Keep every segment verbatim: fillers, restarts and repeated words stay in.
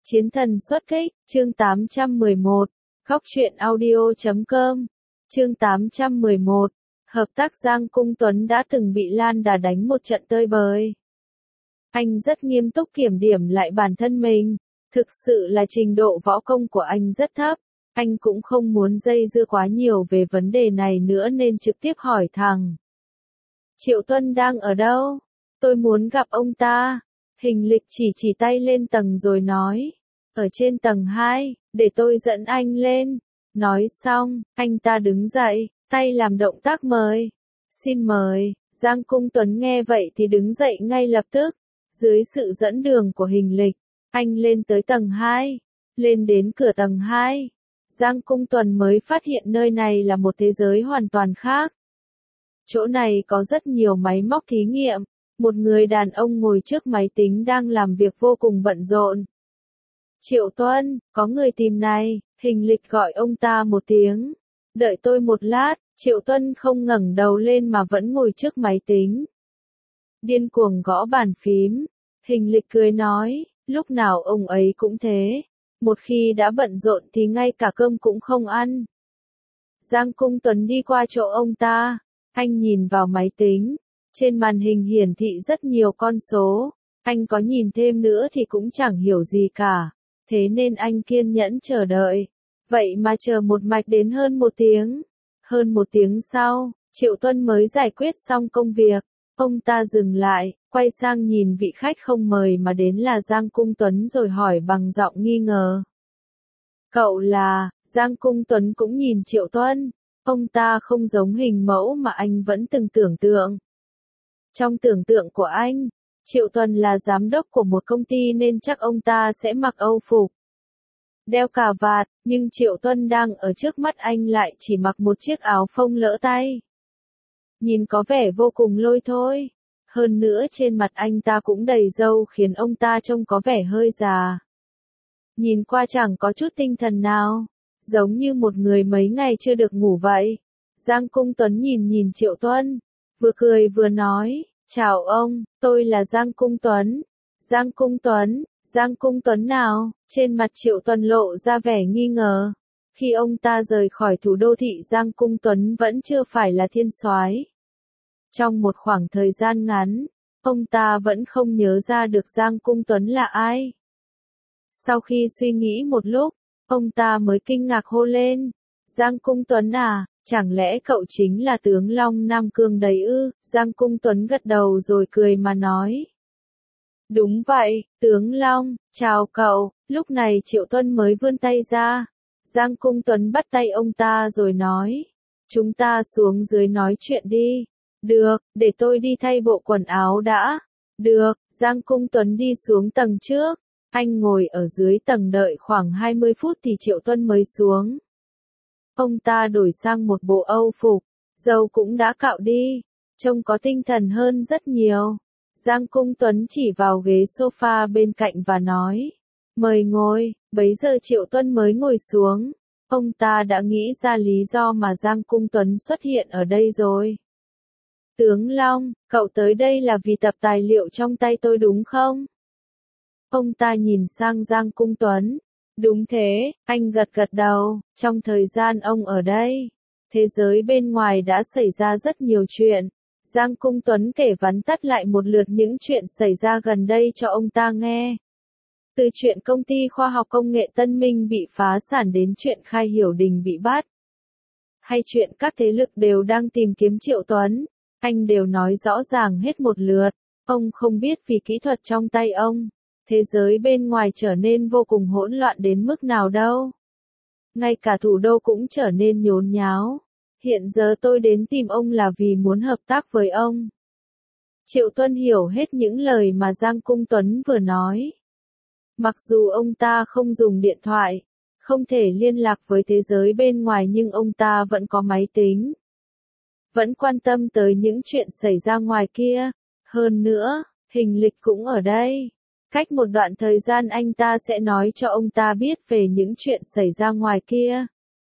Chiến thần xuất kích, chương tám trăm mười một, Góc truyện audio chấm com, chương tám trăm mười một, hợp tác Giang Cung Tuấn đã từng bị Lan Đà đánh một trận tơi bời. Anh rất nghiêm túc kiểm điểm lại bản thân mình, thực sự là trình độ võ công của anh rất thấp, anh cũng không muốn dây dưa quá nhiều về vấn đề này nữa nên trực tiếp hỏi thẳng. Triệu Tuân đang ở đâu? Tôi muốn gặp ông ta. Hình Lịch chỉ chỉ tay lên tầng rồi nói. Ở trên tầng hai, để tôi dẫn anh lên. Nói xong, anh ta đứng dậy, tay làm động tác mời. Xin mời. Giang Cung Tuấn nghe vậy thì đứng dậy ngay lập tức. Dưới sự dẫn đường của Hình Lịch, anh lên tới tầng hai. Lên đến cửa tầng hai. Giang Cung Tuấn mới phát hiện nơi này là một thế giới hoàn toàn khác. Chỗ này có rất nhiều máy móc thí nghiệm. Một người đàn ông ngồi trước máy tính đang làm việc vô cùng bận rộn. Triệu Tuân, có người tìm này, Hình Lịch gọi ông ta một tiếng. Đợi tôi một lát, Triệu Tuân không ngẩng đầu lên mà vẫn ngồi trước máy tính. Điên cuồng gõ bàn phím, Hình Lịch cười nói, lúc nào ông ấy cũng thế. Một khi đã bận rộn thì ngay cả cơm cũng không ăn. Giang Cung Tuấn đi qua chỗ ông ta, anh nhìn vào máy tính. Trên màn hình hiển thị rất nhiều con số, anh có nhìn thêm nữa thì cũng chẳng hiểu gì cả, thế nên anh kiên nhẫn chờ đợi. Vậy mà chờ một mạch đến hơn một tiếng. Hơn một tiếng sau, Triệu Tuân mới giải quyết xong công việc. Ông ta dừng lại, quay sang nhìn vị khách không mời mà đến là Giang Cung Tuấn rồi hỏi bằng giọng nghi ngờ. Cậu là, Giang Cung Tuấn cũng nhìn Triệu Tuân, ông ta không giống hình mẫu mà anh vẫn từng tưởng tượng. Trong tưởng tượng của anh, Triệu Tuân là giám đốc của một công ty nên chắc ông ta sẽ mặc âu phục, đeo cà vạt, nhưng Triệu Tuân đang ở trước mắt anh lại chỉ mặc một chiếc áo phông lỡ tay. Nhìn có vẻ vô cùng lôi thôi, hơn nữa trên mặt anh ta cũng đầy râu khiến ông ta trông có vẻ hơi già. Nhìn qua chẳng có chút tinh thần nào, giống như một người mấy ngày chưa được ngủ vậy. Giang Cung Tuấn nhìn nhìn Triệu Tuân, vừa cười vừa nói, chào ông, tôi là Giang Cung Tuấn. Giang Cung Tuấn, Giang Cung Tuấn nào? Trên mặt Triệu Tuân lộ ra vẻ nghi ngờ. Khi ông ta rời khỏi thủ đô thị Giang Cung Tuấn vẫn chưa phải là thiên soái. Trong một khoảng thời gian ngắn, ông ta vẫn không nhớ ra được Giang Cung Tuấn là ai. Sau khi suy nghĩ một lúc, ông ta mới kinh ngạc hô lên. Giang Cung Tuấn à? Chẳng lẽ cậu chính là tướng Long Nam Cương đấy ư? Giang Cung Tuấn gật đầu rồi cười mà nói. Đúng vậy, tướng Long, chào cậu. Lúc này Triệu Tuân mới vươn tay ra. Giang Cung Tuấn bắt tay ông ta rồi nói. Chúng ta xuống dưới nói chuyện đi. Được, để tôi đi thay bộ quần áo đã. Được, Giang Cung Tuấn đi xuống tầng trước. Anh ngồi ở dưới tầng đợi khoảng hai mươi phút thì Triệu Tuân mới xuống. Ông ta đổi sang một bộ âu phục, râu cũng đã cạo đi, trông có tinh thần hơn rất nhiều. Giang Cung Tuấn chỉ vào ghế sofa bên cạnh và nói, mời ngồi. Bấy giờ Triệu Tuân mới ngồi xuống, ông ta đã nghĩ ra lý do mà Giang Cung Tuấn xuất hiện ở đây rồi. Tướng Long, cậu tới đây là vì tập tài liệu trong tay tôi đúng không? Ông ta nhìn sang Giang Cung Tuấn. Đúng thế, anh gật gật đầu, trong thời gian ông ở đây, thế giới bên ngoài đã xảy ra rất nhiều chuyện. Giang Cung Tuấn kể vắn tắt lại một lượt những chuyện xảy ra gần đây cho ông ta nghe. Từ chuyện công ty khoa học công nghệ Tân Minh bị phá sản đến chuyện Khai Hiểu Đình bị bắt. Hay chuyện các thế lực đều đang tìm kiếm Triệu Tuấn, anh đều nói rõ ràng hết một lượt. Ông không biết vì kỹ thuật trong tay ông, thế giới bên ngoài trở nên vô cùng hỗn loạn đến mức nào đâu. Ngay cả thủ đô cũng trở nên nhốn nháo. Hiện giờ tôi đến tìm ông là vì muốn hợp tác với ông. Triệu Tuân hiểu hết những lời mà Giang Cung Tuấn vừa nói. Mặc dù ông ta không dùng điện thoại, không thể liên lạc với thế giới bên ngoài nhưng ông ta vẫn có máy tính. Vẫn quan tâm tới những chuyện xảy ra ngoài kia. Hơn nữa, Hình Lịch cũng ở đây. Cách một đoạn thời gian anh ta sẽ nói cho ông ta biết về những chuyện xảy ra ngoài kia.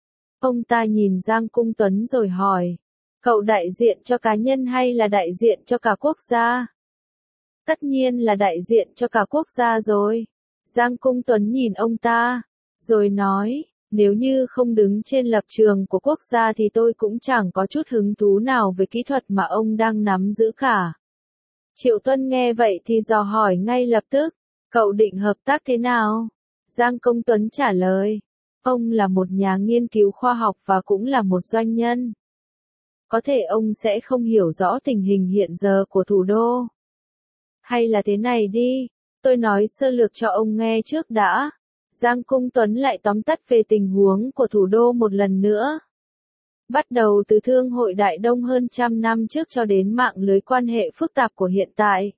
Ông ta nhìn Giang Cung Tuấn rồi hỏi, cậu đại diện cho cá nhân hay là đại diện cho cả quốc gia? Tất nhiên là đại diện cho cả quốc gia rồi. Giang Cung Tuấn nhìn ông ta, rồi nói, nếu như không đứng trên lập trường của quốc gia thì tôi cũng chẳng có chút hứng thú nào với kỹ thuật mà ông đang nắm giữ cả. Triệu Tuân nghe vậy thì dò hỏi ngay lập tức, cậu định hợp tác thế nào? Giang Công Tuấn trả lời, ông là một nhà nghiên cứu khoa học và cũng là một doanh nhân. Có thể ông sẽ không hiểu rõ tình hình hiện giờ của thủ đô. Hay là thế này đi, tôi nói sơ lược cho ông nghe trước đã. Giang Cung Tuấn lại tóm tắt về tình huống của thủ đô một lần nữa. Bắt đầu từ Thương hội Đại Đông hơn trăm năm trước cho đến mạng lưới quan hệ phức tạp của hiện tại.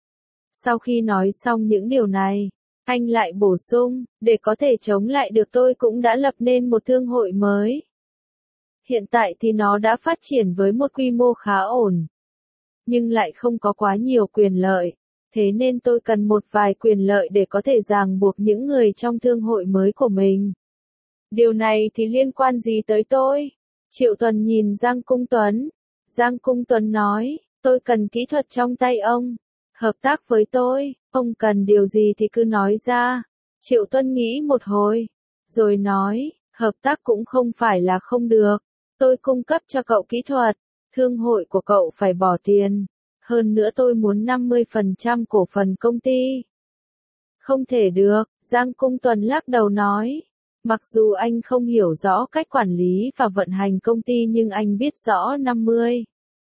Sau khi nói xong những điều này, anh lại bổ sung, để có thể chống lại được tôi cũng đã lập nên một thương hội mới. Hiện tại thì nó đã phát triển với một quy mô khá ổn, nhưng lại không có quá nhiều quyền lợi. Thế nên tôi cần một vài quyền lợi để có thể ràng buộc những người trong thương hội mới của mình. Điều này thì liên quan gì tới tôi? Triệu Tuần nhìn Giang Cung Tuấn. Giang Cung Tuấn nói, tôi cần kỹ thuật trong tay ông. Hợp tác với tôi, ông cần điều gì thì cứ nói ra. Triệu Tuân nghĩ một hồi, rồi nói, hợp tác cũng không phải là không được. Tôi cung cấp cho cậu kỹ thuật, thương hội của cậu phải bỏ tiền. Hơn nữa tôi muốn năm mươi phần trăm cổ phần công ty. Không thể được, Giang Cung Tuấn lắc đầu nói. Mặc dù anh không hiểu rõ cách quản lý và vận hành công ty nhưng anh biết rõ năm mươi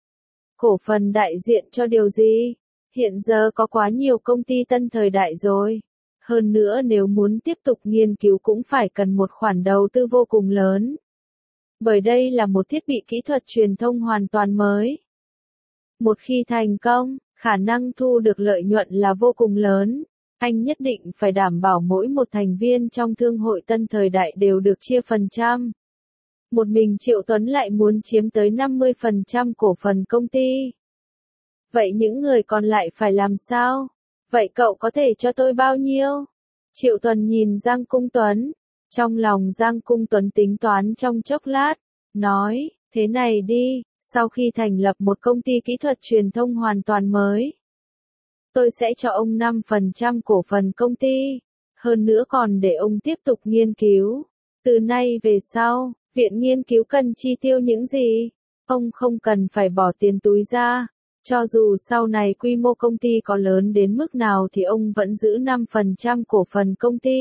cổ phần đại diện cho điều gì. Hiện giờ có quá nhiều công ty tân thời đại rồi. Hơn nữa nếu muốn tiếp tục nghiên cứu cũng phải cần một khoản đầu tư vô cùng lớn. Bởi đây là một thiết bị kỹ thuật truyền thông hoàn toàn mới. Một khi thành công, khả năng thu được lợi nhuận là vô cùng lớn. Anh nhất định phải đảm bảo mỗi một thành viên trong thương hội tân thời đại đều được chia phần trăm. Một mình Triệu Tuấn lại muốn chiếm tới năm mươi phần trăm cổ phần công ty. Vậy những người còn lại phải làm sao? Vậy cậu có thể cho tôi bao nhiêu? Triệu Tuấn nhìn Giang Cung Tuấn. Trong lòng Giang Cung Tuấn tính toán trong chốc lát. Nói, thế này đi, sau khi thành lập một công ty kỹ thuật truyền thông hoàn toàn mới. Tôi sẽ cho ông năm phần trăm cổ phần công ty. Hơn nữa còn để ông tiếp tục nghiên cứu. Từ nay về sau, viện nghiên cứu cần chi tiêu những gì? Ông không cần phải bỏ tiền túi ra. Cho dù sau này quy mô công ty có lớn đến mức nào thì ông vẫn giữ năm phần trăm cổ phần công ty.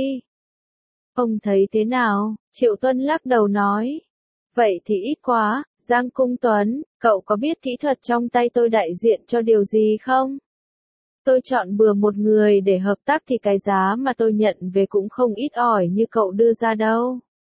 Ông thấy thế nào? Triệu Tuân lắc đầu nói. Vậy thì ít quá, Giang Cung Tuấn, cậu có biết kỹ thuật trong tay tôi đại diện cho điều gì không? Tôi chọn bừa một người để hợp tác thì cái giá mà tôi nhận về cũng không ít ỏi như cậu đưa ra đâu.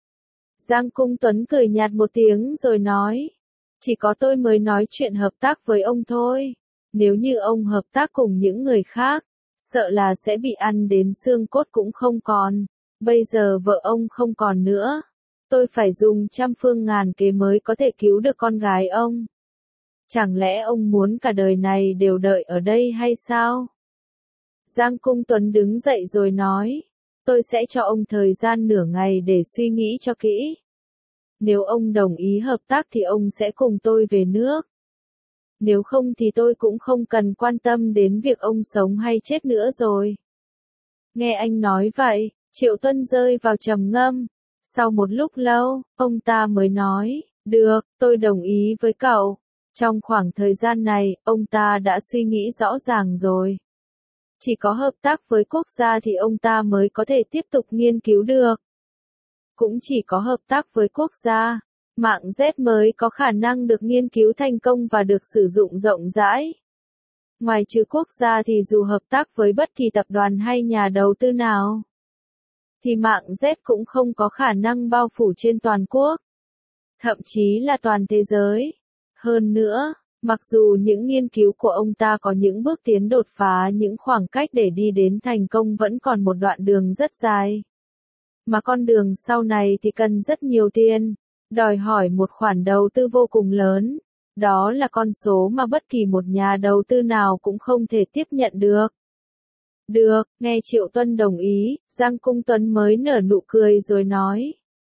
Giang Cung Tuấn cười nhạt một tiếng rồi nói. Chỉ có tôi mới nói chuyện hợp tác với ông thôi. Nếu như ông hợp tác cùng những người khác, sợ là sẽ bị ăn đến xương cốt cũng không còn. Bây giờ vợ ông không còn nữa. Tôi phải dùng trăm phương ngàn kế mới có thể cứu được con gái ông. Chẳng lẽ ông muốn cả đời này đều đợi ở đây hay sao? Giang Cung Tuấn đứng dậy rồi nói. Tôi sẽ cho ông thời gian nửa ngày để suy nghĩ cho kỹ. Nếu ông đồng ý hợp tác thì ông sẽ cùng tôi về nước. Nếu không thì tôi cũng không cần quan tâm đến việc ông sống hay chết nữa rồi. Nghe anh nói vậy, Triệu Tuân rơi vào trầm ngâm. Sau một lúc lâu, ông ta mới nói, được, tôi đồng ý với cậu. Trong khoảng thời gian này, ông ta đã suy nghĩ rõ ràng rồi. Chỉ có hợp tác với quốc gia thì ông ta mới có thể tiếp tục nghiên cứu được. Cũng chỉ có hợp tác với quốc gia, mạng Z mới có khả năng được nghiên cứu thành công và được sử dụng rộng rãi. Ngoài trừ quốc gia thì dù hợp tác với bất kỳ tập đoàn hay nhà đầu tư nào, thì mạng Z cũng không có khả năng bao phủ trên toàn quốc, thậm chí là toàn thế giới. Hơn nữa, mặc dù những nghiên cứu của ông ta có những bước tiến đột phá, những khoảng cách để đi đến thành công vẫn còn một đoạn đường rất dài. Mà con đường sau này thì cần rất nhiều tiền, đòi hỏi một khoản đầu tư vô cùng lớn. Đó là con số mà bất kỳ một nhà đầu tư nào cũng không thể tiếp nhận được. Được, nghe Triệu Tuân đồng ý, Giang Cung Tuấn mới nở nụ cười rồi nói.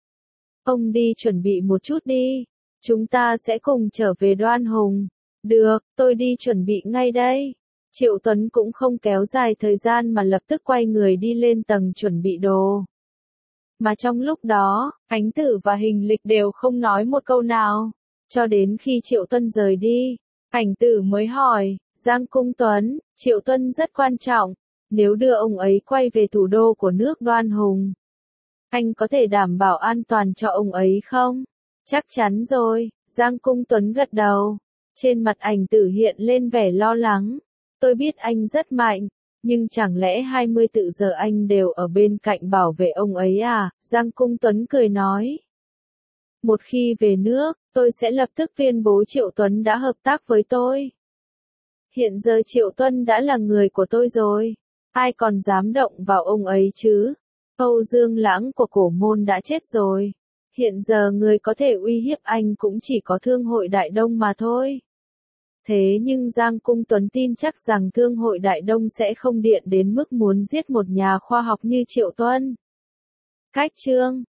Ông đi chuẩn bị một chút đi, chúng ta sẽ cùng trở về Đoan Hùng. Được, tôi đi chuẩn bị ngay đây. Triệu Tuấn cũng không kéo dài thời gian mà lập tức quay người đi lên tầng chuẩn bị đồ. Mà trong lúc đó, Ánh Tử và Hình Lịch đều không nói một câu nào. Cho đến khi Triệu Tuân rời đi, Ảnh Tử mới hỏi, Giang Cung Tuấn, Triệu Tuân rất quan trọng, nếu đưa ông ấy quay về thủ đô của nước Đoan Hùng, anh có thể đảm bảo an toàn cho ông ấy không? Chắc chắn rồi, Giang Cung Tuấn gật đầu. Trên mặt Ảnh Tử hiện lên vẻ lo lắng. Tôi biết anh rất mạnh, nhưng chẳng lẽ hai mươi bốn giờ anh đều ở bên cạnh bảo vệ ông ấy à? Giang Cung Tuấn cười nói. Một khi về nước, tôi sẽ lập tức tuyên bố Triệu Tuấn đã hợp tác với tôi. Hiện giờ Triệu Tuân đã là người của tôi rồi. Ai còn dám động vào ông ấy chứ? Âu Dương Lãng của Cổ Môn đã chết rồi. Hiện giờ người có thể uy hiếp anh cũng chỉ có Thương hội Đại Đông mà thôi. Thế nhưng Giang Cung Tuấn tin chắc rằng Thương hội Đại Đông sẽ không điện đến mức muốn giết một nhà khoa học như Triệu Tuân. Cách chương